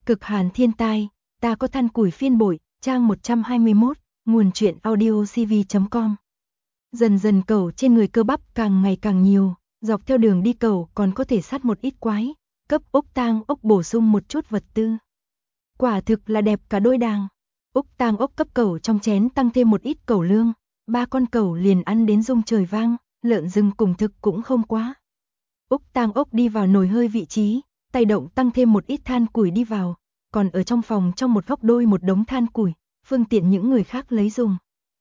Cực hàn thiên tai, ta có than củi phiên bội, trang 121, nguồn truyện audiocv.com. Dần dần cẩu trên người cơ bắp càng ngày càng nhiều, dọc theo đường đi cẩu còn có thể sát một ít quái, cấp Úc Tang Ốc bổ sung một chút vật tư. Quả thực là đẹp cả đôi đàng. Úc Tang Ốc cấp cẩu trong chén tăng thêm một ít cẩu lương, 3 con cẩu liền ăn đến rung trời vang, lợn rừng cùng thực cũng không quá. Úc Tang Ốc đi vào nồi hơi vị trí, tay động tăng thêm một ít than củi đi vào, còn ở trong phòng trong một góc đôi một đống than củi, phương tiện những người khác lấy dùng.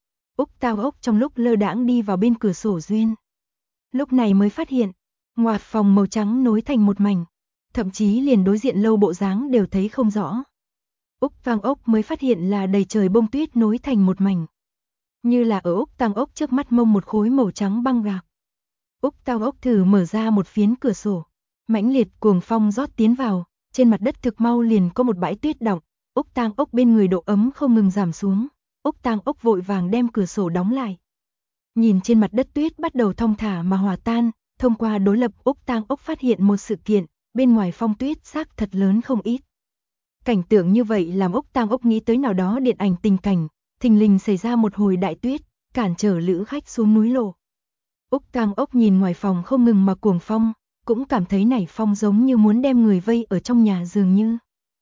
Úc Tang Ốc trong lúc lơ đãng đi vào bên cửa sổ duyên. Lúc này mới phát hiện, ngoạt phòng màu trắng nối thành một mảnh, thậm chí liền đối diện lâu bộ dáng đều thấy không rõ. Úc Tang Ốc mới phát hiện là đầy trời bông tuyết nối thành một mảnh. Như là ở Úc Tang Ốc trước mắt mông một khối màu trắng băng gạc. Úc Tang Ốc thử mở ra một phiến cửa sổ, mãnh liệt cuồng phong rót tiến vào, trên mặt đất thực mau liền có một bãi tuyết đọng, Úc Tang Ốc bên người độ ấm không ngừng giảm xuống, Úc Tang Ốc vội vàng đem cửa sổ đóng lại. Nhìn trên mặt đất tuyết bắt đầu thong thả mà hòa tan, thông qua đối lập Úc Tang Ốc phát hiện một sự kiện, bên ngoài phong tuyết xác thật lớn không ít. Cảnh tượng như vậy làm Úc Tang Ốc nghĩ tới nào đó điện ảnh tình cảnh, thình lình xảy ra một hồi đại tuyết, cản trở lữ khách xuống núi lộ. Úc Tang Ốc nhìn ngoài phòng không ngừng mà cuồng phong, cũng cảm thấy nảy phong giống như muốn đem người vây ở trong nhà dường như.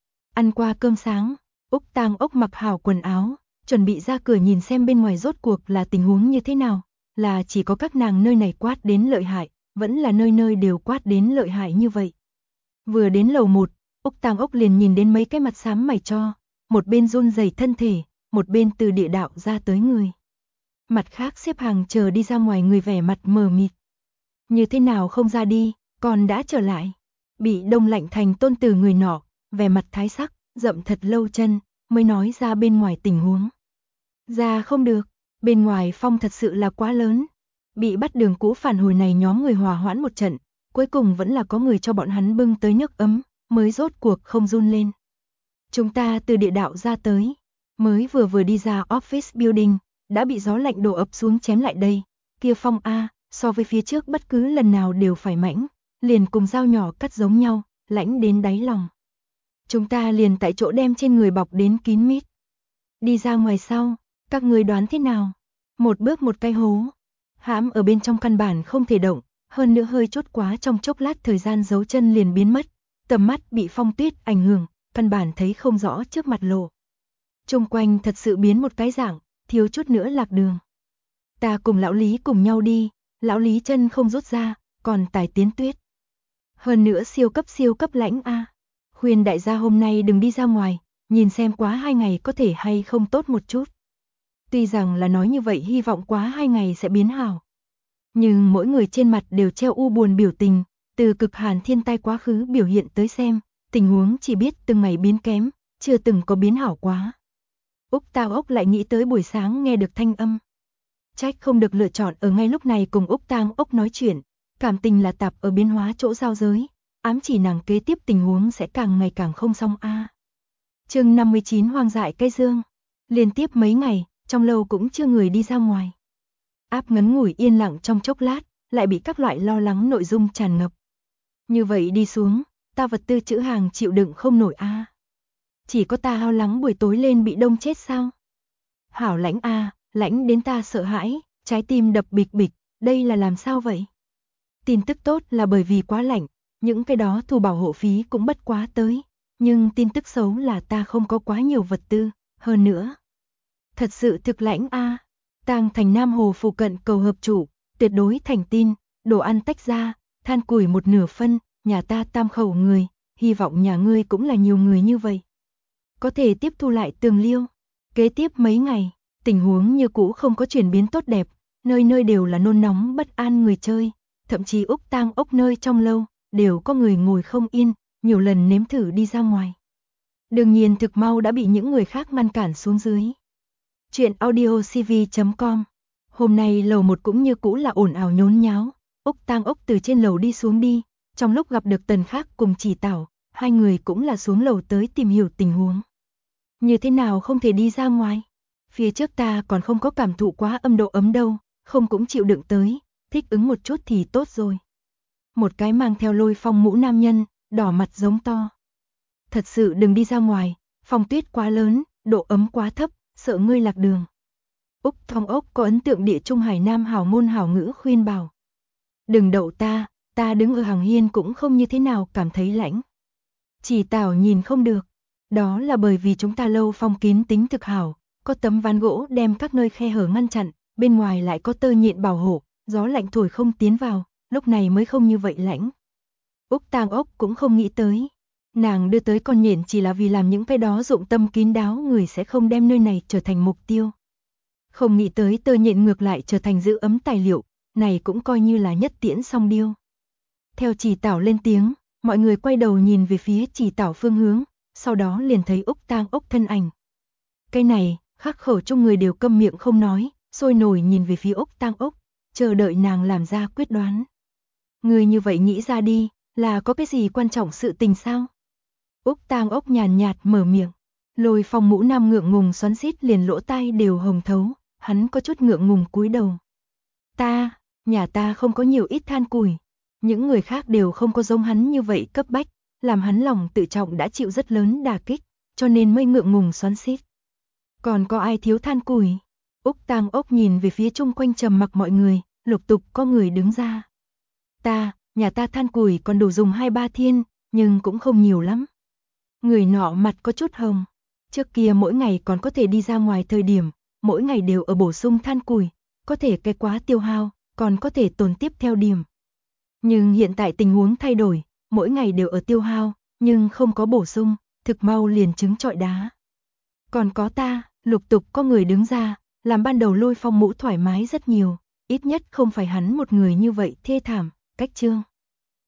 Ăn qua cơm sáng, Úc Tang Ốc mặc hảo quần áo, chuẩn bị ra cửa nhìn xem bên ngoài rốt cuộc là tình huống như thế nào, là chỉ có các nàng nơi này quát đến lợi hại, vẫn là nơi nơi đều quát đến lợi hại như vậy. Vừa đến lầu 1, Úc Tang Ốc liền nhìn đến mấy cái mặt xám mày cho, một bên run rẩy thân thể, một bên từ địa đạo ra tới người. Mặt khác xếp hàng chờ đi ra ngoài người vẻ mặt mờ mịt. Như thế nào không ra đi, còn đã trở lại. Bị đông lạnh thành tôn tử người nọ, vẻ mặt thái sắc, rậm thật lâu chân, mới nói ra bên ngoài tình huống. Ra không được, bên ngoài phong thật sự là quá lớn. Bị bắt đường cũ phản hồi này nhóm người hòa hoãn một trận, cuối cùng vẫn là có người cho bọn hắn bưng tới nước ấm, mới rốt cuộc không run lên. Chúng ta từ địa đạo ra tới, mới vừa đi ra office building, đã bị gió lạnh đổ ập xuống chém lại đây. Kia phong A, so với phía trước bất cứ lần nào đều phải mãnh, liền cùng dao nhỏ cắt giống nhau, lãnh đến đáy lòng. Chúng ta liền tại chỗ đem trên người bọc đến kín mít. Đi ra ngoài sau, các người đoán thế nào? Một bước một cái hố, hãm ở bên trong căn bản không thể động, hơn nữa hơi chốt quá trong chốc lát thời gian giấu chân liền biến mất, tầm mắt bị phong tuyết ảnh hưởng, căn bản thấy không rõ trước mặt lộ. Trung quanh thật sự biến một cái dạng, thiếu chút nữa lạc đường. Ta cùng lão Lý cùng nhau đi, lão Lý chân không rút ra, còn tài tiến tuyết. Hơn nữa siêu cấp lãnh A. Khuyên đại gia hôm nay đừng đi ra ngoài, nhìn xem quá 2 ngày có thể hay không tốt một chút. Tuy rằng là nói như vậy hy vọng quá 2 ngày sẽ biến hảo. Nhưng mỗi người trên mặt đều treo u buồn biểu tình, từ cực hàn thiên tai quá khứ biểu hiện tới xem, tình huống chỉ biết từng ngày biến kém, chưa từng có biến hảo quá. Úc Tang Ốc lại nghĩ tới buổi sáng nghe được thanh âm. Trách không được lựa chọn ở ngay lúc này cùng Úc Tang Ốc nói chuyện, cảm tình là tạp ở biến hóa chỗ giao giới, ám chỉ nàng kế tiếp tình huống sẽ càng ngày càng không xong a. Chương 59 hoang dại cây dương. Liên tiếp mấy ngày, trong lâu cũng chưa người đi ra ngoài. Áp ngắn ngủi yên lặng trong chốc lát, lại bị các loại lo lắng nội dung tràn ngập. Như vậy đi xuống, ta vật tư trữ hàng chịu đựng không nổi a. Chỉ có ta lo lắng buổi tối lên bị đông chết sao? Hảo lãnh a, lãnh đến ta sợ hãi, trái tim đập bịch bịch, đây là làm sao vậy? Tin tức tốt là bởi vì quá lạnh, những cái đó thu bảo hộ phí cũng bất quá tới, nhưng tin tức xấu là ta không có quá nhiều vật tư, hơn nữa. Thật sự thực lãnh a. Tang Thành Nam Hồ phụ cận cầu hợp chủ, tuyệt đối thành tin, đồ ăn tách ra, than củi một nửa phân, nhà ta tam khẩu người, hy vọng nhà ngươi cũng là nhiều người như vậy. Có thể tiếp thu lại tường liêu. Kế tiếp mấy ngày, tình huống như cũ không có chuyển biến tốt đẹp, nơi nơi đều là nôn nóng bất an người chơi, thậm chí Úc Tang Ốc nơi trong lâu, đều có người ngồi không yên, nhiều lần nếm thử đi ra ngoài. Đương nhiên thực mau đã bị những người khác ngăn cản xuống dưới. Chuyện audiocv.com. Hôm nay lầu 1 cũng như cũ là ồn ào nhốn nháo, Úc Tang Ốc từ trên lầu đi xuống đi, trong lúc gặp được Tần Khác cùng Chỉ Tảo, hai người cũng là xuống lầu tới tìm hiểu tình huống. Như thế nào không thể đi ra ngoài? Phía trước ta còn không có cảm thụ quá âm độ ấm đâu, không cũng chịu đựng tới, thích ứng một chút thì tốt rồi. Một cái mang theo lôi phong mũ nam nhân, đỏ mặt giống to. thật sự đừng đi ra ngoài, phong tuyết quá lớn, độ ấm quá thấp, sợ ngươi lạc đường. Úc Thong Ốc có ấn tượng địa trung hải nam hảo ngôn hảo ngữ khuyên bảo. Đừng đậu ta đứng ở hàng hiên cũng không như thế nào cảm thấy lạnh. Chỉ Tảo nhìn không được, đó là bởi vì chúng ta lâu phong kín tính thực hảo, có tấm ván gỗ đem các nơi khe hở ngăn chặn, bên ngoài lại có tơ nhện bảo hộ, gió lạnh thổi không tiến vào, lúc này mới không như vậy lạnh. Úc Tang Ốc cũng không nghĩ tới. Nàng đưa tới con nhện chỉ là vì làm những cái đó dụng tâm kín đáo người sẽ không đem nơi này trở thành mục tiêu. Không nghĩ tới tơ nhện ngược lại trở thành giữ ấm tài liệu, này cũng coi như là nhất tiễn song điêu. Theo Chỉ Tảo lên tiếng, mọi người quay đầu nhìn về phía Chỉ Tảo phương hướng, sau đó liền thấy Úc Tang Ốc thân ảnh. Cái này, khắc khẩu trong người đều câm miệng không nói, sôi nổi nhìn về phía Úc Tang Ốc, chờ đợi nàng làm ra quyết đoán. Người như vậy nghĩ ra đi, là có cái gì quan trọng sự tình sao? Úc Tang Ốc nhàn nhạt mở miệng, Lôi Phong mũ nam ngượng ngùng xoắn xít liền lỗ tai đều hồng thấu, hắn có chút ngượng ngùng cúi đầu. Nhà ta không có nhiều ít than củi, những người khác đều không có giống hắn như vậy cấp bách, làm hắn lòng tự trọng đã chịu rất lớn đả kích, cho nên mới ngượng ngùng xoắn xít. Còn có ai thiếu than củi? Úc Tang Ốc nhìn về phía chung quanh trầm mặc mọi người, lục tục có người đứng ra. Nhà ta than củi còn đủ dùng 2-3 thiên, nhưng cũng không nhiều lắm. Người nọ mặt có chút hồng. Trước kia mỗi ngày còn có thể đi ra ngoài thời điểm, mỗi ngày đều ở bổ sung than củi, có thể cái quá tiêu hao, còn có thể tồn tiếp theo điểm. Nhưng hiện tại tình huống thay đổi, mỗi ngày đều ở tiêu hao, nhưng không có bổ sung, thực mau liền trứng trọi đá. Còn có lục tục có người đứng ra, làm ban đầu Lôi Phong mũ thoải mái rất nhiều, ít nhất không phải hắn một người như vậy thê thảm, cách chương.